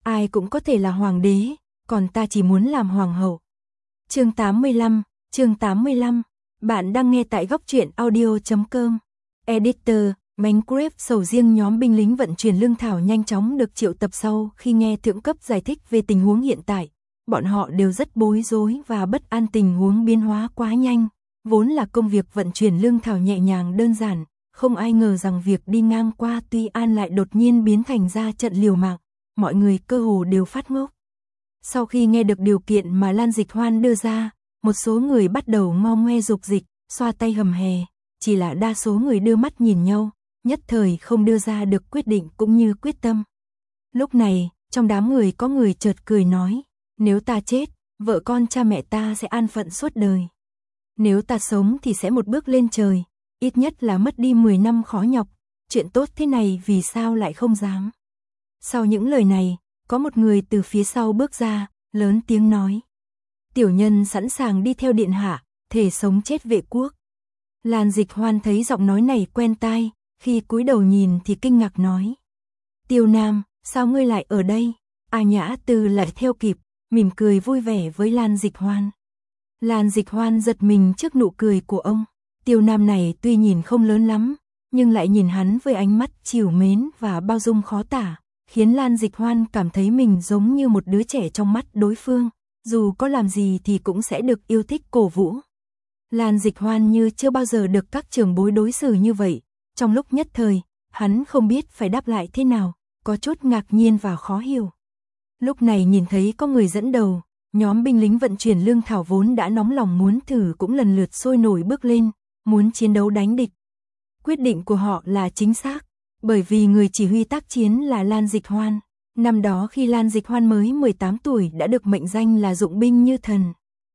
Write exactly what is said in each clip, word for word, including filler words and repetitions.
ai cũng có thể là hoàng đế, còn ta chỉ muốn làm hoàng hậu. Chương tám mươi lăm, chương tám mươi lăm, bạn đang nghe tại góc truyện audio chấm com. Editor, Minecraft sầu riêng nhóm binh lính vận chuyển lương thảo nhanh chóng được triệu tập sau khi nghe thượng cấp giải thích về tình huống hiện tại. Bọn họ đều rất bối rối và bất an, tình huống biến hóa quá nhanh. Vốn là công việc vận chuyển lương thảo nhẹ nhàng đơn giản, không ai ngờ rằng việc đi ngang qua Tuy An lại đột nhiên biến thành ra trận liều mạng. Mọi người cơ hồ đều phát ngốc. Sau khi nghe được điều kiện mà Lan Dịch Hoan đưa ra, một số người bắt đầu ngo ngoe dục dịch, xoa tay hầm hè, chỉ là đa số người đưa mắt nhìn nhau, nhất thời không đưa ra được quyết định cũng như quyết tâm. Lúc này, trong đám người có người chợt cười nói, nếu ta chết, vợ con cha mẹ ta sẽ an phận suốt đời. Nếu ta sống thì sẽ một bước lên trời, ít nhất là mất đi mười năm khó nhọc, chuyện tốt thế này vì sao lại không dám. Sau những lời này, có một người từ phía sau bước ra, lớn tiếng nói. Tiểu nhân sẵn sàng đi theo điện hạ, thề sống chết vệ quốc. Lan Dịch Hoan thấy giọng nói này quen tai, khi cúi đầu nhìn thì kinh ngạc nói. Tiêu Nam, sao ngươi lại ở đây? A Nhã Tư lại theo kịp, mỉm cười vui vẻ với Lan Dịch Hoan. Lan Dịch Hoan giật mình trước nụ cười của ông. Tiêu Nam này tuy nhìn không lớn lắm, nhưng lại nhìn hắn với ánh mắt trìu mến và bao dung khó tả, khiến Lan Dịch Hoan cảm thấy mình giống như một đứa trẻ trong mắt đối phương, dù có làm gì thì cũng sẽ được yêu thích cổ vũ. Lan Dịch Hoan như chưa bao giờ được các trưởng bối đối xử như vậy, trong lúc nhất thời, hắn không biết phải đáp lại thế nào, có chút ngạc nhiên và khó hiểu. Lúc này nhìn thấy có người dẫn đầu, nhóm binh lính vận chuyển lương thảo vốn đã nóng lòng muốn thử cũng lần lượt sôi nổi bước lên, muốn chiến đấu đánh địch. Quyết định của họ là chính xác, bởi vì người chỉ huy tác chiến là Lan Dịch Hoan. Năm đó khi Lan Dịch Hoan mới mười tám tuổi đã được mệnh danh là dụng binh như thần.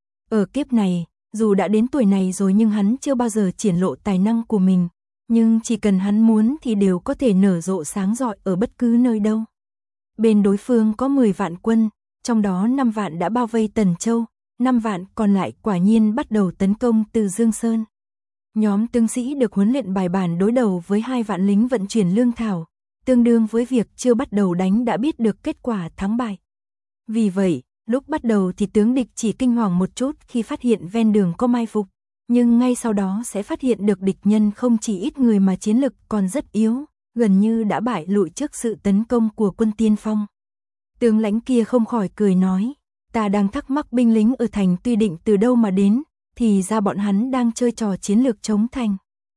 Ở kiếp này, dù đã đến tuổi này rồi nhưng hắn chưa bao giờ triển lộ tài năng của mình, nhưng chỉ cần hắn muốn thì đều có thể nở rộ sáng rọi ở bất cứ nơi đâu. Bên đối phương có mười vạn quân, trong đó năm vạn đã bao vây Tần Châu, năm vạn còn lại quả nhiên bắt đầu tấn công từ Dương Sơn. Nhóm tướng sĩ được huấn luyện bài bản đối đầu với hai vạn lính vận chuyển lương thảo, tương đương với việc chưa bắt đầu đánh đã biết được kết quả thắng bại. Vì vậy, lúc bắt đầu thì tướng địch chỉ kinh hoàng một chút khi phát hiện ven đường có mai phục, nhưng ngay sau đó sẽ phát hiện được địch nhân không chỉ ít người mà chiến lực còn rất yếu, gần như đã bại lụi trước sự tấn công của quân tiên phong. Tướng lãnh kia không khỏi cười nói, ta đang thắc mắc binh lính ở thành Tuy Định từ đâu mà đến, thì ra bọn hắn đang chơi trò chiến lược chống thành.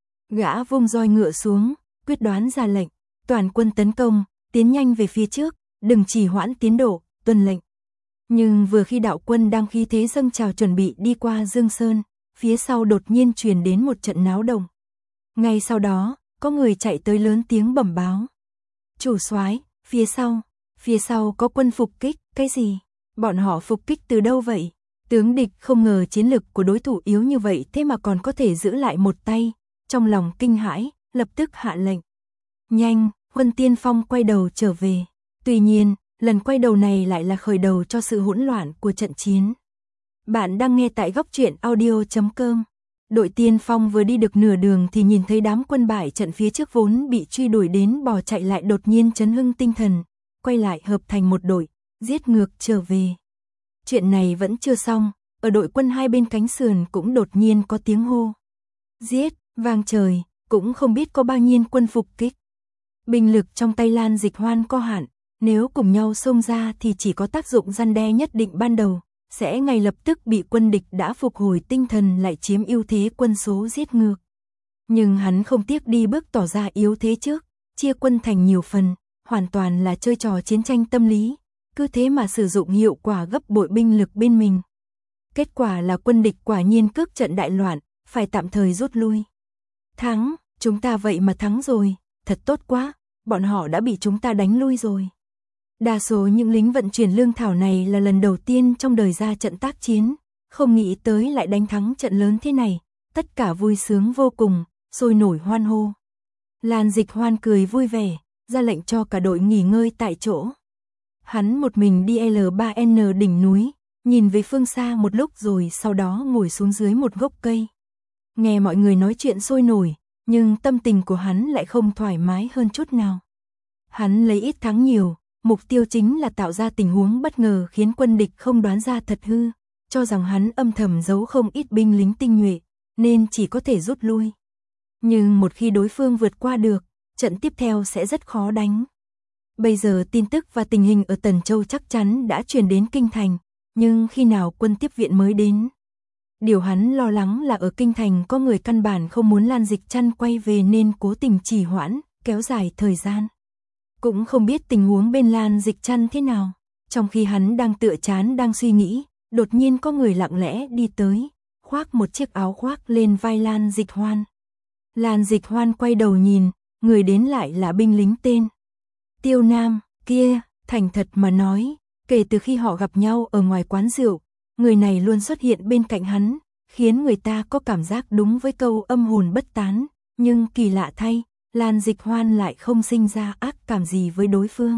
Gã vung roi ngựa xuống, quyết đoán ra lệnh, toàn quân tấn công, tiến nhanh về phía trước, đừng trì hoãn tiến độ, tuân lệnh. Nhưng vừa khi đạo quân đang khí thế dâng trào chuẩn bị đi qua Dương Sơn, phía sau đột nhiên truyền đến một trận náo động. Ngay sau đó, có người chạy tới lớn tiếng bẩm báo. Chủ soái, phía sau, phía sau có quân phục kích, cái gì? Bọn họ phục kích từ đâu vậy? Tướng địch không ngờ chiến lực của đối thủ yếu như vậy thế mà còn có thể giữ lại một tay, trong lòng kinh hãi, lập tức hạ lệnh. Nhanh, quân tiên phong quay đầu trở về. Tuy nhiên, lần quay đầu này lại là khởi đầu cho sự hỗn loạn của trận chiến. Bạn đang nghe tại góc truyện audio chấm com. Đội tiên phong vừa đi được nửa đường thì nhìn thấy đám quân bại trận phía trước vốn bị truy đuổi đến bỏ chạy lại đột nhiên chấn hưng tinh thần, quay lại hợp thành một đội, giết ngược trở về. Chuyện này vẫn chưa xong, ở đội quân hai bên cánh sườn cũng đột nhiên có tiếng hô. Giết, vang trời, cũng không biết có bao nhiêu quân phục kích. Binh lực trong tay Lan Dịch Hoan có hạn, nếu cùng nhau xông ra thì chỉ có tác dụng răn đe nhất định ban đầu, sẽ ngay lập tức bị quân địch đã phục hồi tinh thần lại chiếm ưu thế quân số giết ngược. Nhưng hắn không tiếc đi bước tỏ ra yếu thế trước, chia quân thành nhiều phần, hoàn toàn là chơi trò chiến tranh tâm lý, cứ thế mà sử dụng hiệu quả gấp bội binh lực bên mình. Kết quả là quân địch quả nhiên cước trận đại loạn, phải tạm thời rút lui. Thắng, chúng ta vậy mà thắng rồi, thật tốt quá, bọn họ đã bị chúng ta đánh lui rồi. Đa số những lính vận chuyển lương thảo này là lần đầu tiên trong đời ra trận tác chiến, không nghĩ tới lại đánh thắng trận lớn thế này, tất cả vui sướng vô cùng, sôi nổi hoan hô. Lan Dịch Hoan cười vui vẻ, ra lệnh cho cả đội nghỉ ngơi tại chỗ. Hắn một mình đi L ba N đỉnh núi, nhìn về phương xa một lúc rồi sau đó ngồi xuống dưới một gốc cây. Nghe mọi người nói chuyện sôi nổi, nhưng tâm tình của hắn lại không thoải mái hơn chút nào. Hắn lấy ít thắng nhiều, mục tiêu chính là tạo ra tình huống bất ngờ khiến quân địch không đoán ra thật hư, cho rằng hắn âm thầm giấu không ít binh lính tinh nhuệ, nên chỉ có thể rút lui. Nhưng một khi đối phương vượt qua được, trận tiếp theo sẽ rất khó đánh. Bây giờ tin tức và tình hình ở Tần Châu chắc chắn đã truyền đến Kinh Thành, nhưng khi nào quân tiếp viện mới đến? Điều hắn lo lắng là ở Kinh Thành có người căn bản không muốn Lan Dịch Trăn quay về nên cố tình trì hoãn, kéo dài thời gian. Cũng không biết tình huống bên Lan Dịch Trăn thế nào. Trong khi hắn đang tựa chán đang suy nghĩ, đột nhiên có người lặng lẽ đi tới, khoác một chiếc áo khoác lên vai Lan Dịch Hoan. Lan Dịch Hoan quay đầu nhìn, người đến lại là binh lính tên Tiêu Nam. Kia, thành thật mà nói, kể từ khi họ gặp nhau ở ngoài quán rượu, người này luôn xuất hiện bên cạnh hắn, khiến người ta có cảm giác đúng với câu âm hồn bất tán, nhưng kỳ lạ thay, Lan Dịch Hoan lại không sinh ra ác cảm gì với đối phương.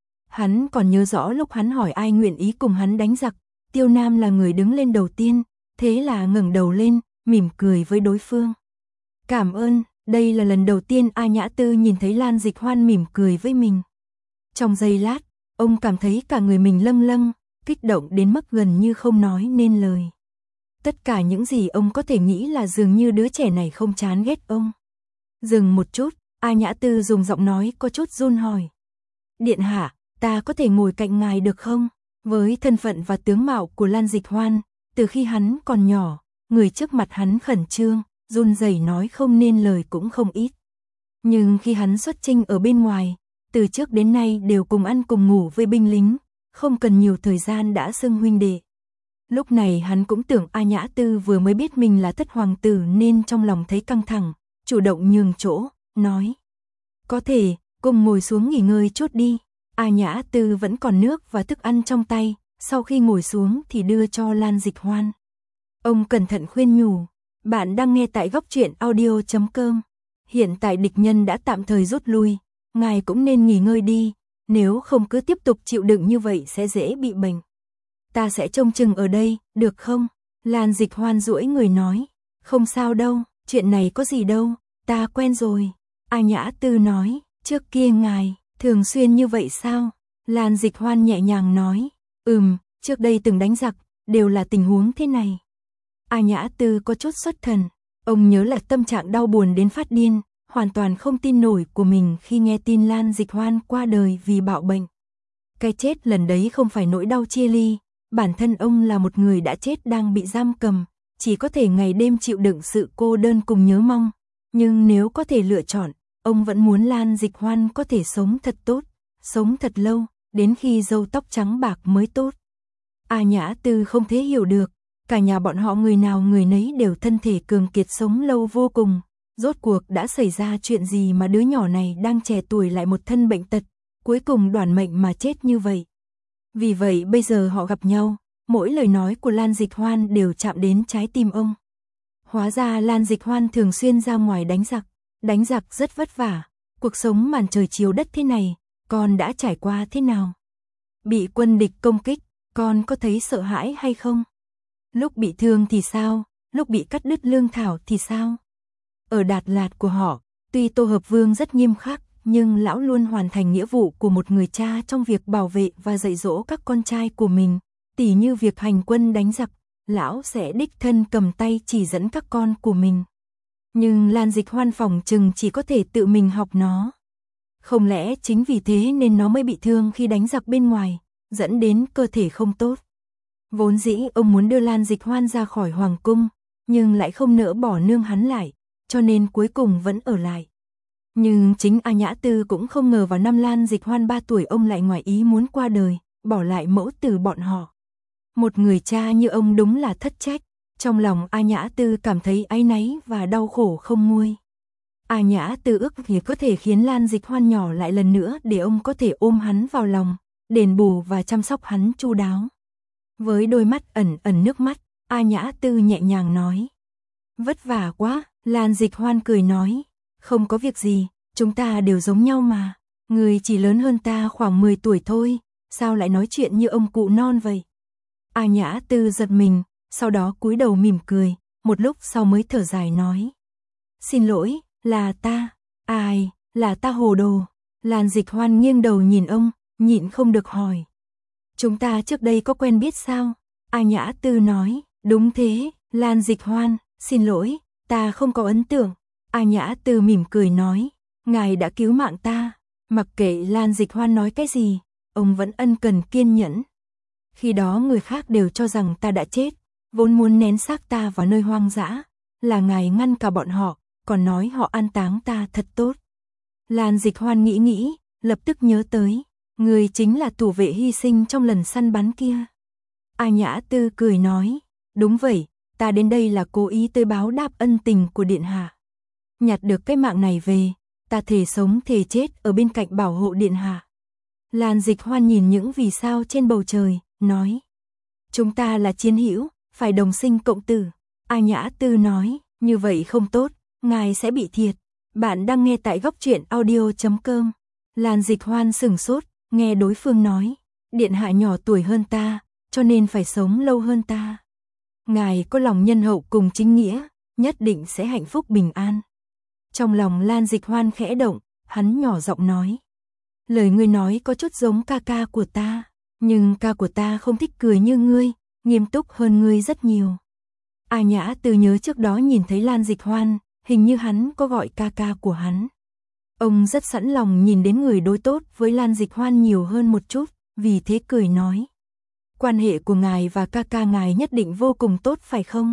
Hắn còn nhớ rõ lúc hắn hỏi ai nguyện ý cùng hắn đánh giặc, Tiêu Nam là người đứng lên đầu tiên, thế là ngẩng đầu lên, mỉm cười với đối phương. Cảm ơn, đây là lần đầu tiên A Nhã Tư nhìn thấy Lan Dịch Hoan mỉm cười với mình. Trong giây lát, ông cảm thấy cả người mình lâng lâng, kích động đến mức gần như không nói nên lời. Tất cả những gì ông có thể nghĩ là dường như đứa trẻ này không chán ghét ông. Dừng một chút, A Nhã Tư dùng giọng nói có chút run hỏi. Điện hạ, ta có thể ngồi cạnh ngài được không? Với thân phận và tướng mạo của Lan Dịch Hoan, từ khi hắn còn nhỏ, người trước mặt hắn khẩn trương, run rẩy nói không nên lời cũng không ít. Nhưng khi hắn xuất chinh ở bên ngoài, từ trước đến nay đều cùng ăn cùng ngủ với binh lính, không cần nhiều thời gian đã xưng huynh đệ. Lúc này hắn cũng tưởng A Nhã Tư vừa mới biết mình là thất hoàng tử nên trong lòng thấy căng thẳng, chủ động nhường chỗ, nói. Có thể, cùng ngồi xuống nghỉ ngơi chút đi. A Nhã Tư vẫn còn nước và thức ăn trong tay, sau khi ngồi xuống thì đưa cho Lan Dịch Hoan. Ông cẩn thận khuyên nhủ, bạn đang nghe tại góc truyện audio chấm com. Hiện tại địch nhân đã tạm thời rút lui, ngài cũng nên nghỉ ngơi đi, nếu không cứ tiếp tục chịu đựng như vậy sẽ dễ bị bệnh. Ta sẽ trông chừng ở đây, được không? Lan Dịch Hoan duỗi người nói, không sao đâu, chuyện này có gì đâu, ta quen rồi. A Nhã Tư nói, trước kia ngài, thường xuyên như vậy sao? Lan Dịch Hoan nhẹ nhàng nói, ừm, trước đây từng đánh giặc, đều là tình huống thế này. A Nhã Tư có chút xuất thần, ông nhớ lại tâm trạng đau buồn đến phát điên, hoàn toàn không tin nổi của mình khi nghe tin Lan Dịch Hoan qua đời vì bạo bệnh. Cái chết lần đấy không phải nỗi đau chia ly, bản thân ông là một người đã chết đang bị giam cầm, chỉ có thể ngày đêm chịu đựng sự cô đơn cùng nhớ mong. Nhưng nếu có thể lựa chọn, ông vẫn muốn Lan Dịch Hoan có thể sống thật tốt, sống thật lâu, đến khi râu tóc trắng bạc mới tốt. A Nhã Tư không thể hiểu được, cả nhà bọn họ người nào người nấy đều thân thể cường kiệt sống lâu vô cùng. Rốt cuộc đã xảy ra chuyện gì mà đứa nhỏ này đang trẻ tuổi lại một thân bệnh tật, cuối cùng đoản mệnh mà chết như vậy. Vì vậy bây giờ họ gặp nhau, mỗi lời nói của Lan Dịch Hoan đều chạm đến trái tim ông. Hóa ra Lan Dịch Hoan thường xuyên ra ngoài đánh giặc, đánh giặc rất vất vả, cuộc sống màn trời chiếu đất thế này, con đã trải qua thế nào? Bị quân địch công kích, con có thấy sợ hãi hay không? Lúc bị thương thì sao? Lúc bị cắt đứt lương thảo thì sao? Ở Đạt Lạt của họ, tuy Tô Hợp Vương rất nghiêm khắc, nhưng lão luôn hoàn thành nghĩa vụ của một người cha trong việc bảo vệ và dạy dỗ các con trai của mình, tỉ như việc hành quân đánh giặc, lão sẽ đích thân cầm tay chỉ dẫn các con của mình. Nhưng Lan Dịch Hoan phòng chừng chỉ có thể tự mình học nó. Không lẽ chính vì thế nên nó mới bị thương khi đánh giặc bên ngoài, dẫn đến cơ thể không tốt. Vốn dĩ ông muốn đưa Lan Dịch Hoan ra khỏi hoàng cung, nhưng lại không nỡ bỏ nương hắn lại, cho nên cuối cùng vẫn ở lại. Nhưng chính A Nhã Tư cũng không ngờ vào năm Lan Dịch Hoan ba tuổi ông lại ngoài ý muốn qua đời, bỏ lại mẫu tử bọn họ. Một người cha như ông đúng là thất trách, trong lòng A Nhã Tư cảm thấy áy náy và đau khổ không nguôi. A Nhã Tư ước thì có thể khiến Lan Dịch Hoan nhỏ lại lần nữa để ông có thể ôm hắn vào lòng, đền bù và chăm sóc hắn chu đáo. Với đôi mắt ẩn ẩn nước mắt, A Nhã Tư nhẹ nhàng nói. Vất vả quá, Lan Dịch Hoan cười nói. Không có việc gì, chúng ta đều giống nhau mà. Người chỉ lớn hơn ta khoảng mười tuổi thôi, sao lại nói chuyện như ông cụ non vậy? A Nhã Tư giật mình, sau đó cúi đầu mỉm cười, một lúc sau mới thở dài nói. Xin lỗi, là ta, ai, là ta hồ đồ. Lan Dịch Hoan nghiêng đầu nhìn ông, nhịn không được hỏi. Chúng ta trước đây có quen biết sao? A Nhã Tư nói, đúng thế, Lan Dịch Hoan, xin lỗi, ta không có ấn tượng. A Nhã Tư mỉm cười nói, ngài đã cứu mạng ta. Mặc kệ Lan Dịch Hoan nói cái gì, ông vẫn ân cần kiên nhẫn. Khi đó người khác đều cho rằng ta đã chết, vốn muốn nén xác ta vào nơi hoang dã, là ngài ngăn cả bọn họ, còn nói họ an táng ta thật tốt. Lan Dịch Hoan nghĩ nghĩ, lập tức nhớ tới, người chính là thủ vệ hy sinh trong lần săn bắn kia. A Nhã Tư cười nói, đúng vậy, ta đến đây là cố ý tới báo đáp ân tình của điện hạ. Nhặt được cái mạng này về, ta thề sống thề chết ở bên cạnh bảo hộ điện hạ. Lan Dịch Hoan nhìn những vì sao trên bầu trời, nói, chúng ta là chiến hữu, phải đồng sinh cộng tử. A Nhã Tư nói, như vậy không tốt, ngài sẽ bị thiệt. Bạn đang nghe tại góc truyện audio chấm com. Lan Dịch Hoan sửng sốt, nghe đối phương nói, điện hạ nhỏ tuổi hơn ta, cho nên phải sống lâu hơn ta. Ngài có lòng nhân hậu cùng chính nghĩa, nhất định sẽ hạnh phúc bình an. Trong lòng Lan Dịch Hoan khẽ động, hắn nhỏ giọng nói, lời ngươi nói có chút giống ca ca của ta, nhưng ca của ta không thích cười như ngươi, nghiêm túc hơn ngươi rất nhiều. A Nhã Tư nhớ trước đó nhìn thấy Lan Dịch Hoan, hình như hắn có gọi ca ca của hắn. Ông rất sẵn lòng nhìn đến người đối tốt với Lan Dịch Hoan nhiều hơn một chút, vì thế cười nói, quan hệ của ngài và ca ca ngài nhất định vô cùng tốt phải không?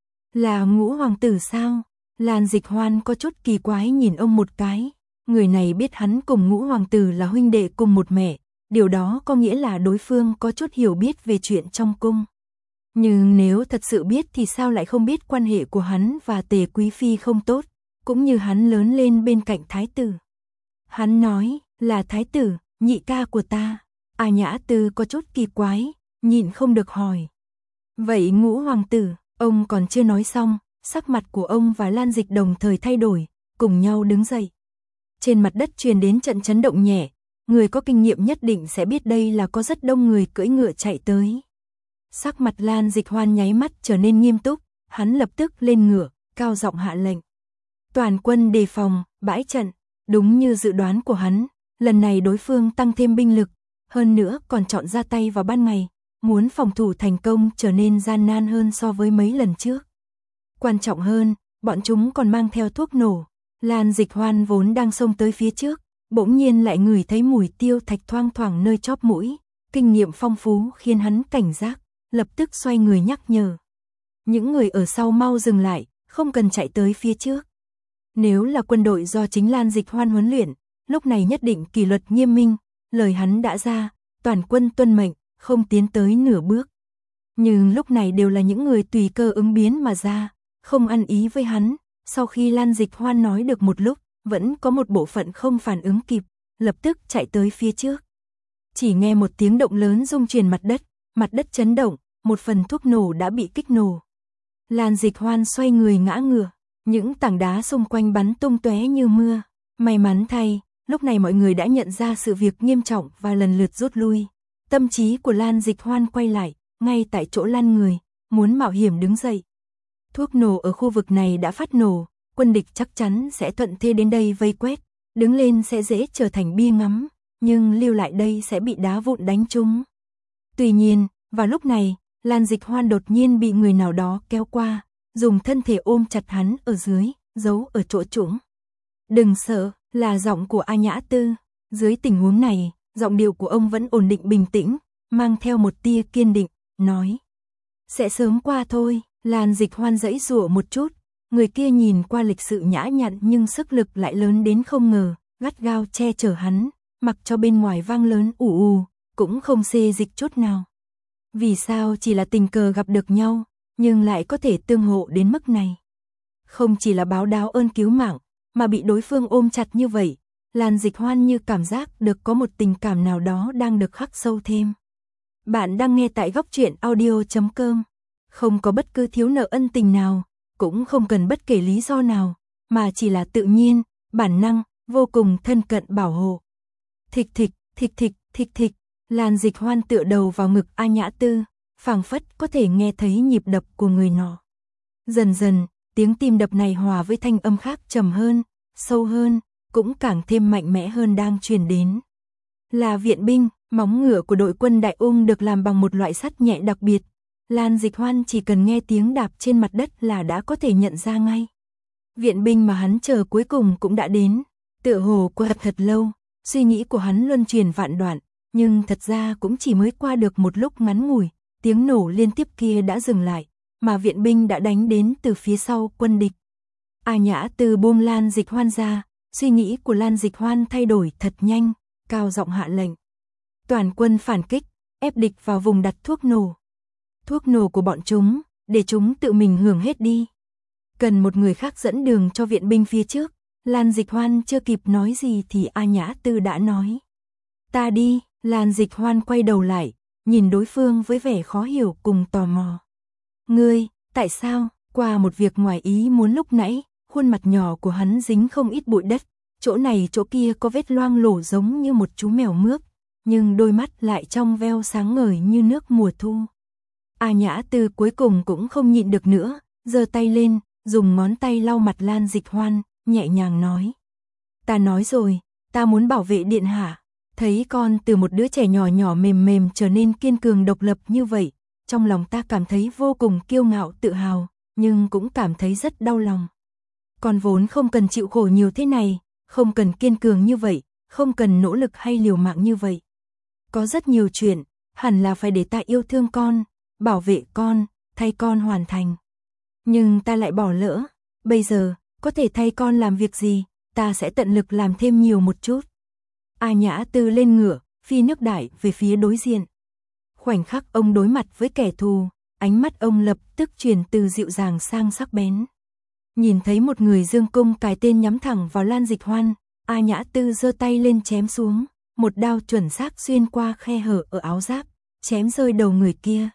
Là ngũ hoàng tử sao? Lan Dịch Hoan có chút kỳ quái nhìn ông một cái, người này biết hắn cùng ngũ hoàng tử là huynh đệ cùng một mẹ, điều đó có nghĩa là đối phương có chút hiểu biết về chuyện trong cung. Nhưng nếu thật sự biết thì sao lại không biết quan hệ của hắn và Tề Quý Phi không tốt, cũng như hắn lớn lên bên cạnh thái tử. Hắn nói, là thái tử, nhị ca của ta. A Nhã Tư có chút kỳ quái, nhịn không được hỏi. Vậy ngũ hoàng tử, ông còn chưa nói xong, sắc mặt của ông và Lan Dịch đồng thời thay đổi, cùng nhau đứng dậy. Trên mặt đất truyền đến trận chấn động nhẹ, người có kinh nghiệm nhất định sẽ biết đây là có rất đông người cưỡi ngựa chạy tới. Sắc mặt Lan Dịch Hoan nháy mắt trở nên nghiêm túc, hắn lập tức lên ngựa, cao giọng hạ lệnh. Toàn quân đề phòng, bãi trận, đúng như dự đoán của hắn, lần này đối phương tăng thêm binh lực, hơn nữa còn chọn ra tay vào ban ngày, muốn phòng thủ thành công trở nên gian nan hơn so với mấy lần trước. Quan trọng hơn, bọn chúng còn mang theo thuốc nổ. Lan Dịch Hoan vốn đang xông tới phía trước, bỗng nhiên lại ngửi thấy mùi tiêu thạch thoang thoảng nơi chóp mũi, kinh nghiệm phong phú khiến hắn cảnh giác, lập tức xoay người nhắc nhở. Những người ở sau mau dừng lại, không cần chạy tới phía trước. Nếu là quân đội do chính Lan Dịch Hoan huấn luyện, lúc này nhất định kỷ luật nghiêm minh, lời hắn đã ra, toàn quân tuân mệnh, không tiến tới nửa bước. Nhưng lúc này đều là những người tùy cơ ứng biến mà ra, không ăn ý với hắn, sau khi Lan Dịch Hoan nói được một lúc, vẫn có một bộ phận không phản ứng kịp, lập tức chạy tới phía trước. Chỉ nghe một tiếng động lớn rung chuyển mặt đất, mặt đất chấn động, một phần thuốc nổ đã bị kích nổ. Lan Dịch Hoan xoay người ngã ngửa, những tảng đá xung quanh bắn tung tóe như mưa. May mắn thay, lúc này mọi người đã nhận ra sự việc nghiêm trọng và lần lượt rút lui. Tâm trí của Lan Dịch Hoan quay lại, ngay tại chỗ lăn người, muốn mạo hiểm đứng dậy. Thuốc nổ ở khu vực này đã phát nổ, quân địch chắc chắn sẽ thuận thế đến đây vây quét, đứng lên sẽ dễ trở thành bia ngắm, nhưng lưu lại đây sẽ bị đá vụn đánh trúng. Tuy nhiên, vào lúc này, Lan Dịch Hoan đột nhiên bị người nào đó kéo qua, dùng thân thể ôm chặt hắn ở dưới, giấu ở chỗ trũng. Đừng sợ, là giọng của A Nhã Tư. Dưới tình huống này, giọng điệu của ông vẫn ổn định bình tĩnh, mang theo một tia kiên định, nói. Sẽ sớm qua thôi. Lan Dịch Hoan giãy giụa một chút, người kia nhìn qua lịch sự nhã nhặn nhưng sức lực lại lớn đến không ngờ, gắt gao che chở hắn, mặc cho bên ngoài vang lớn ù ù, cũng không xê dịch chút nào. Vì sao chỉ là tình cờ gặp được nhau, nhưng lại có thể tương hộ đến mức này? Không chỉ là báo đáo ơn cứu mạng, mà bị đối phương ôm chặt như vậy, Lan Dịch Hoan như cảm giác được có một tình cảm nào đó đang được khắc sâu thêm. Bạn đang nghe tại góc truyện audio chấm com. Không có bất cứ thiếu nợ ân tình nào, cũng không cần bất kể lý do nào, mà chỉ là tự nhiên, bản năng, vô cùng thân cận bảo hộ. Thịch thịch, thịch thịch, thịch thịch, Lan Dịch Hoan tựa đầu vào ngực A Nhã Tư, phảng phất có thể nghe thấy nhịp đập của người nọ. Dần dần, tiếng tim đập này hòa với thanh âm khác trầm hơn, sâu hơn, cũng càng thêm mạnh mẽ hơn đang truyền đến. Là viện binh, Móng ngựa của đội quân Đại Ung được làm bằng một loại sắt nhẹ đặc biệt. Lan Dịch Hoan chỉ cần nghe tiếng đạp trên mặt đất là đã có thể nhận ra ngay. Viện binh mà hắn chờ cuối cùng cũng đã đến. Tựa hồ qua thật lâu, suy nghĩ của hắn luân chuyển vạn đoạn, nhưng thật ra cũng chỉ mới qua được một lúc ngắn ngủi, tiếng nổ liên tiếp kia đã dừng lại, mà viện binh đã đánh đến từ phía sau quân địch. A Nhã Tư buông Lan Dịch Hoan ra, suy nghĩ của Lan Dịch Hoan thay đổi thật nhanh, cao giọng hạ lệnh. Toàn quân phản kích, ép địch vào vùng đặt thuốc nổ. Thuốc nổ của bọn chúng, để chúng tự mình hưởng hết đi. Cần một người khác dẫn đường cho viện binh phía trước. Lan Dịch Hoan chưa kịp nói gì thì A Nhã Tư đã nói. Ta đi. Lan Dịch Hoan quay đầu lại, nhìn đối phương với vẻ khó hiểu cùng tò mò. Ngươi, tại sao? Qua một việc ngoài ý muốn lúc nãy, khuôn mặt nhỏ của hắn dính không ít bụi đất, chỗ này chỗ kia có vết loang lổ giống như một chú mèo mướp, nhưng đôi mắt lại trong veo sáng ngời như nước mùa thu. A Nhã Tư cuối cùng cũng không nhịn được nữa, giơ tay lên, dùng ngón tay lau mặt Lan Dịch Hoan, nhẹ nhàng nói. Ta nói rồi, ta muốn bảo vệ điện hạ. Thấy con từ một đứa trẻ nhỏ nhỏ mềm mềm trở nên kiên cường độc lập như vậy, trong lòng ta cảm thấy vô cùng kiêu ngạo tự hào, nhưng cũng cảm thấy rất đau lòng. Con vốn không cần chịu khổ nhiều thế này, không cần kiên cường như vậy, không cần nỗ lực hay liều mạng như vậy. Có rất nhiều chuyện, hẳn là phải để ta yêu thương con, bảo vệ con, thay con hoàn thành. Nhưng ta lại bỏ lỡ, bây giờ, có thể thay con làm việc gì, ta sẽ tận lực làm thêm nhiều một chút. A Nhã Tư lên ngựa, phi nước đại về phía đối diện. Khoảnh khắc ông đối mặt với kẻ thù, ánh mắt ông lập tức chuyển từ dịu dàng sang sắc bén. Nhìn thấy một người dương cung cài tên nhắm thẳng vào Lan Dịch Hoan, A Nhã Tư giơ tay lên chém xuống, một đao chuẩn xác xuyên qua khe hở ở áo giáp, chém rơi đầu người kia.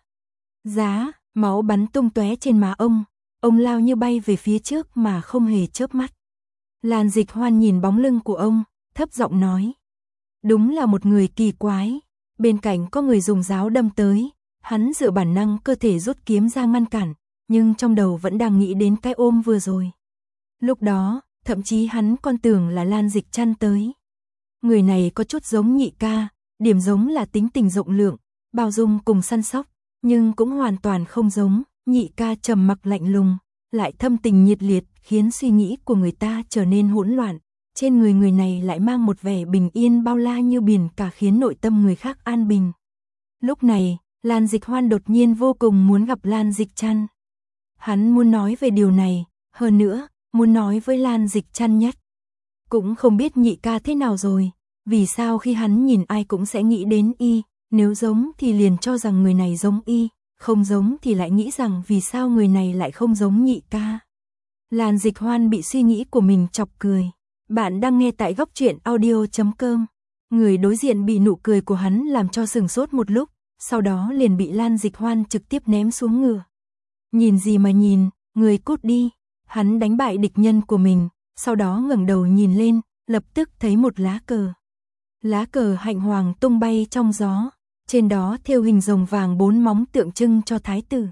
Giá, máu bắn tung tóe trên má ông, ông lao như bay về phía trước mà không hề chớp mắt. Lan Dịch Hoan nhìn bóng lưng của ông, thấp giọng nói. Đúng là một người kỳ quái, bên cạnh có người dùng giáo đâm tới, hắn dựa bản năng cơ thể rút kiếm ra ngăn cản, nhưng trong đầu vẫn đang nghĩ đến cái ôm vừa rồi. Lúc đó, thậm chí hắn còn tưởng là Lan Dịch Trăn tới. Người này có chút giống Nhị ca, điểm giống là tính tình rộng lượng, bao dung cùng săn sóc, nhưng cũng hoàn toàn không giống. Nhị ca trầm mặc lạnh lùng, lại thâm tình nhiệt liệt, khiến suy nghĩ của người ta trở nên hỗn loạn. Trên người người này lại mang một vẻ bình yên bao la như biển cả, khiến nội tâm người khác an bình. Lúc này, Lan Dịch Hoan đột nhiên vô cùng muốn gặp Lan Dịch Trăn. Hắn muốn nói về điều này, hơn nữa, muốn nói với Lan Dịch Trăn nhất. Cũng không biết Nhị ca thế nào rồi, vì sao khi hắn nhìn ai cũng sẽ nghĩ đến y, nếu giống thì liền cho rằng người này giống y, không giống thì lại nghĩ rằng vì sao người này lại không giống Nhị ca. Lan Dịch Hoan bị suy nghĩ của mình chọc cười. Bạn đang nghe tại góc truyện audio chấm com. Người đối diện bị nụ cười của hắn làm cho sừng sốt một lúc, sau đó liền bị Lan Dịch Hoan trực tiếp ném xuống ngựa. Nhìn gì mà nhìn, người cút đi. Hắn đánh bại địch nhân của mình, sau đó ngẩng đầu nhìn lên, lập tức thấy một lá cờ. Lá cờ hạnh hoàng tung bay trong gió, trên đó thêu hình rồng vàng bốn móng tượng trưng cho thái tử.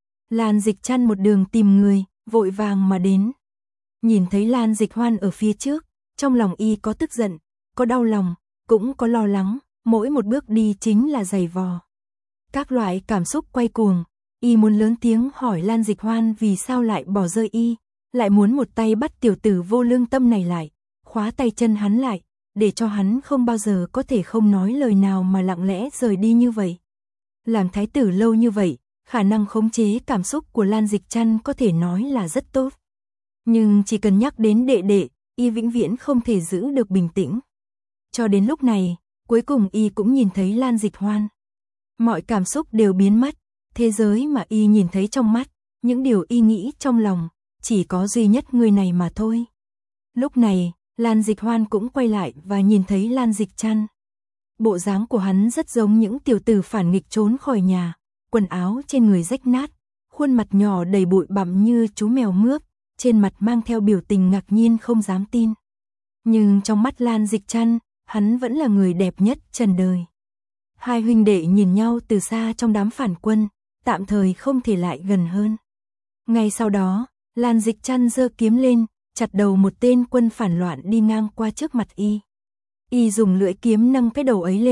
Lan Dịch Trăn một đường tìm người, vội vàng mà đến. Nhìn thấy Lan Dịch Hoan ở phía trước, trong lòng y có tức giận, có đau lòng, cũng có lo lắng, mỗi một bước đi chính là giày vò. Các loại cảm xúc quay cuồng, y muốn lớn tiếng hỏi Lan Dịch Hoan vì sao lại bỏ rơi y, lại muốn một tay bắt tiểu tử vô lương tâm này lại, khóa tay chân hắn lại, để cho hắn không bao giờ có thể không nói lời nào mà lặng lẽ rời đi như vậy. Làm thái tử lâu như vậy, khả năng khống chế cảm xúc của Lan Dịch Trăn có thể nói là rất tốt. Nhưng chỉ cần nhắc đến đệ đệ, y vĩnh viễn không thể giữ được bình tĩnh. Cho đến lúc này, cuối cùng y cũng nhìn thấy Lan Dịch Hoan. Mọi cảm xúc đều biến mất, thế giới mà y nhìn thấy trong mắt, những điều y nghĩ trong lòng, chỉ có duy nhất người này mà thôi. Lúc này, Lan Dịch Hoan cũng quay lại và nhìn thấy Lan Dịch Trăn. Bộ dáng của hắn rất giống những tiểu tử phản nghịch trốn khỏi nhà, quần áo trên người rách nát, khuôn mặt nhỏ đầy bụi bặm như chú mèo mướp, trên mặt mang theo biểu tình ngạc nhiên không dám tin. Nhưng trong mắt Lan Dịch Trăn, hắn vẫn là người đẹp nhất trần đời. Hai huynh đệ nhìn nhau từ xa trong đám phản quân, tạm thời không thể lại gần hơn. Ngay sau đó, Lan Dịch Trăn giơ kiếm lên, chặt đầu một tên quân phản loạn đi ngang qua trước mặt y. Y dùng lưỡi kiếm nâng cái đầu ấy lên,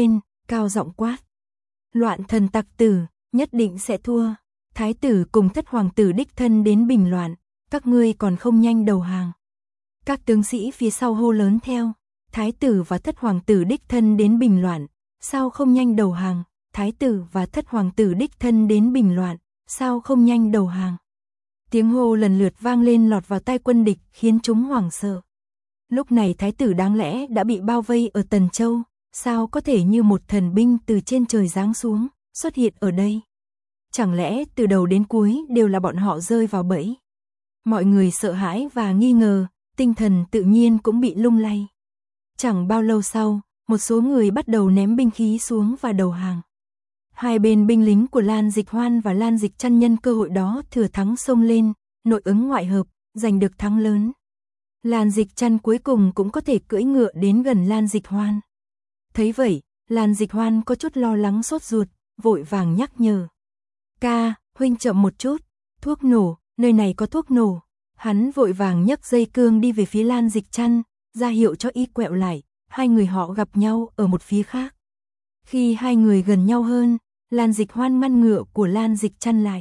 cao giọng quát. Loạn thần tặc tử, nhất định sẽ thua. Thái tử cùng thất hoàng tử đích thân đến bình loạn, các ngươi còn không nhanh đầu hàng. Các tướng sĩ phía sau hô lớn theo. Thái tử và thất hoàng tử đích thân đến bình loạn, sao không nhanh đầu hàng? Thái tử và thất hoàng tử đích thân đến bình loạn, sao không nhanh đầu hàng? Tiếng hô lần lượt vang lên lọt vào tai quân địch, khiến chúng hoảng sợ. Lúc này thái tử đáng lẽ đã bị bao vây ở Tần Châu, sao có thể như một thần binh từ trên trời giáng xuống, xuất hiện ở đây? Chẳng lẽ từ đầu đến cuối đều là bọn họ rơi vào bẫy? Mọi người sợ hãi và nghi ngờ, tinh thần tự nhiên cũng bị lung lay. Chẳng bao lâu sau, một số người bắt đầu ném binh khí xuống và đầu hàng. Hai bên binh lính của Lan Dịch Hoan và Lan Dịch Chân nhân cơ hội đó thừa thắng xông lên, nội ứng ngoại hợp, giành được thắng lớn. Lan Dịch Chân cuối cùng cũng có thể cưỡi ngựa đến gần Lan Dịch Hoan. Thấy vậy, Lan Dịch Hoan có chút lo lắng sốt ruột, vội vàng nhắc nhở. Ca, huynh chậm một chút, thuốc nổ, nơi này có thuốc nổ. Hắn vội vàng nhấc dây cương đi về phía Lan Dịch Chân, ra hiệu cho y quẹo lại, hai người họ gặp nhau ở một phía khác. Khi hai người gần nhau hơn, Lan Dịch Hoan ngăn ngựa của Lan Dịch Chân lại.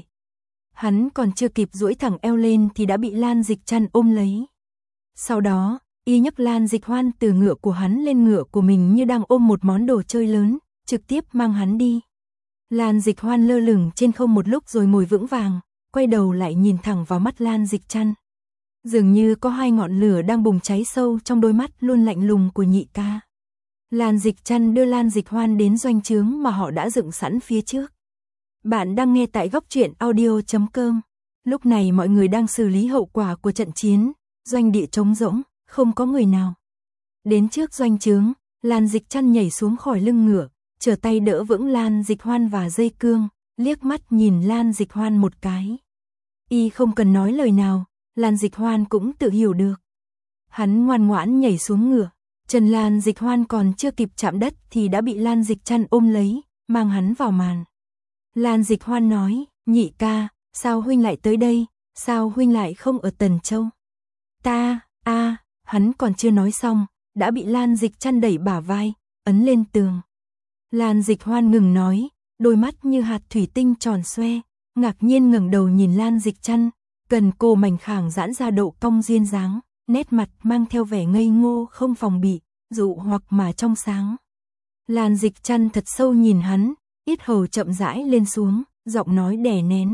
Hắn còn chưa kịp duỗi thẳng eo lên thì đã bị Lan Dịch Chân ôm lấy. Sau đó, y nhấc Lan Dịch Hoan từ ngựa của hắn lên ngựa của mình như đang ôm một món đồ chơi lớn, trực tiếp mang hắn đi. Lan Dịch Hoan lơ lửng trên không một lúc rồi ngồi vững vàng, quay đầu lại nhìn thẳng vào mắt Lan Dịch Chân. Dường như có hai ngọn lửa đang bùng cháy sâu trong đôi mắt luôn lạnh lùng của nhị ca. Lan Dịch Chân đưa Lan Dịch Hoan đến doanh trướng mà họ đã dựng sẵn phía trước. Bạn đang nghe tại góc truyện audio chấm com. Lúc này mọi người đang xử lý hậu quả của trận chiến, doanh địa trống rỗng, không có người nào. Đến trước doanh trướng, Lan Dịch Chân nhảy xuống khỏi lưng ngựa, trở tay đỡ vững Lan Dịch Hoan và dây cương, liếc mắt nhìn Lan Dịch Hoan một cái. Y không cần nói lời nào, Lan Dịch Hoan cũng tự hiểu được. Hắn ngoan ngoãn nhảy xuống ngựa, chân Lan Dịch Hoan còn chưa kịp chạm đất thì đã bị Lan Dịch Chân ôm lấy, mang hắn vào màn. Lan Dịch Hoan nói, nhị ca, sao huynh lại tới đây, sao huynh lại không ở Tần Châu? Ta, a, à, hắn còn chưa nói xong, đã bị Lan Dịch Chân đẩy bả vai, ấn lên tường. Lan Dịch Hoan ngừng nói, đôi mắt như hạt thủy tinh tròn xoe, ngạc nhiên ngẩng đầu nhìn Lan Dịch Chân, cần cổ mảnh khảnh giãn ra độ cong duyên dáng, nét mặt mang theo vẻ ngây ngô không phòng bị, dụ hoặc mà trong sáng. Lan Dịch Chân thật sâu nhìn hắn, yết hầu chậm rãi lên xuống, giọng nói đè nén.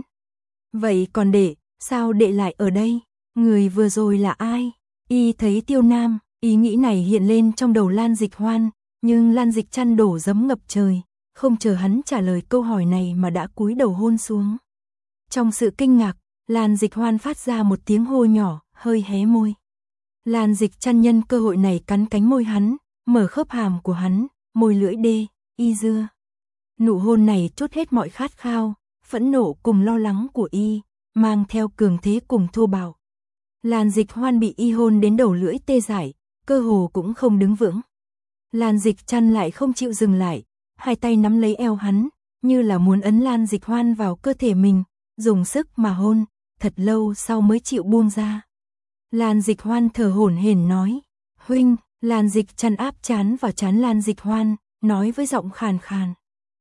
Vậy còn đệ, sao đệ lại ở đây? Người vừa rồi là ai? Y thấy Tiêu Nam, ý nghĩ này hiện lên trong đầu Lan Dịch Hoan, nhưng Lan Dịch Chân đổ giấm ngập trời, không chờ hắn trả lời câu hỏi này mà đã cúi đầu hôn xuống. Trong sự kinh ngạc, Lan Dịch Hoan phát ra một tiếng hô nhỏ, hơi hé môi. Lan Dịch Chân nhân cơ hội này cắn cánh môi hắn, mở khớp hàm của hắn, môi lưỡi đê, y dưa. Nụ hôn này trút hết mọi khát khao, phẫn nộ cùng lo lắng của y, mang theo cường thế cùng thô bạo. Lan Dịch Hoan bị y hôn đến đầu lưỡi tê dại, cơ hồ cũng không đứng vững. Lan Dịch Chân lại không chịu dừng lại, hai tay nắm lấy eo hắn, như là muốn ấn Lan Dịch Hoan vào cơ thể mình, dùng sức mà hôn, thật lâu sau mới chịu buông ra. Lan Dịch Hoan thở hổn hển nói, huynh. Lan Dịch Chân áp trán vào trán Lan Dịch Hoan, nói với giọng khàn khàn.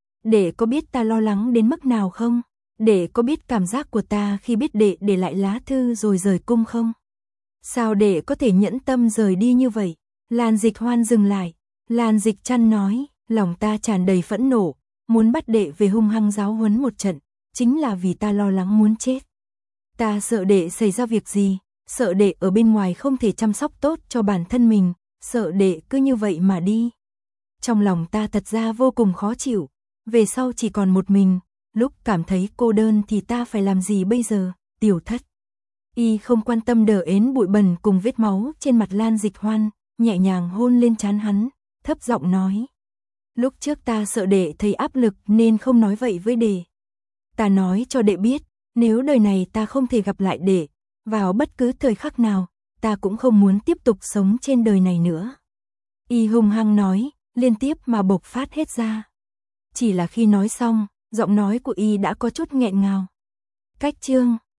Đệ có biết ta lo lắng đến mức nào không? Đệ có biết cảm giác của ta khi biết đệ để lại lá thư rồi rời cung không? Sao đệ có thể nhẫn tâm rời đi như vậy? Lan Dịch Hoan dừng lại, Lan Dịch Chân nói, lòng ta tràn đầy phẫn nộ, muốn bắt đệ về hung hăng giáo huấn một trận, chính là vì ta lo lắng muốn chết. Ta sợ đệ xảy ra việc gì, sợ đệ ở bên ngoài không thể chăm sóc tốt cho bản thân mình, sợ đệ cứ như vậy mà đi. Trong lòng ta thật ra vô cùng khó chịu, về sau chỉ còn một mình, lúc cảm thấy cô đơn thì ta phải làm gì bây giờ, tiểu thất. Y không quan tâm đờ ến bụi bẩn cùng vết máu trên mặt Lan Dịch Hoan, nhẹ nhàng hôn lên trán hắn, thấp giọng nói. Lúc trước ta sợ đệ thấy áp lực nên không nói vậy với đệ. Ta nói cho đệ biết, nếu đời này ta không thể gặp lại đệ, vào bất cứ thời khắc nào, ta cũng không muốn tiếp tục sống trên đời này nữa. Y hung hăng nói, liên tiếp mà bộc phát hết ra. Chỉ là khi nói xong, giọng nói của Y đã có chút nghẹn ngào. Cách chương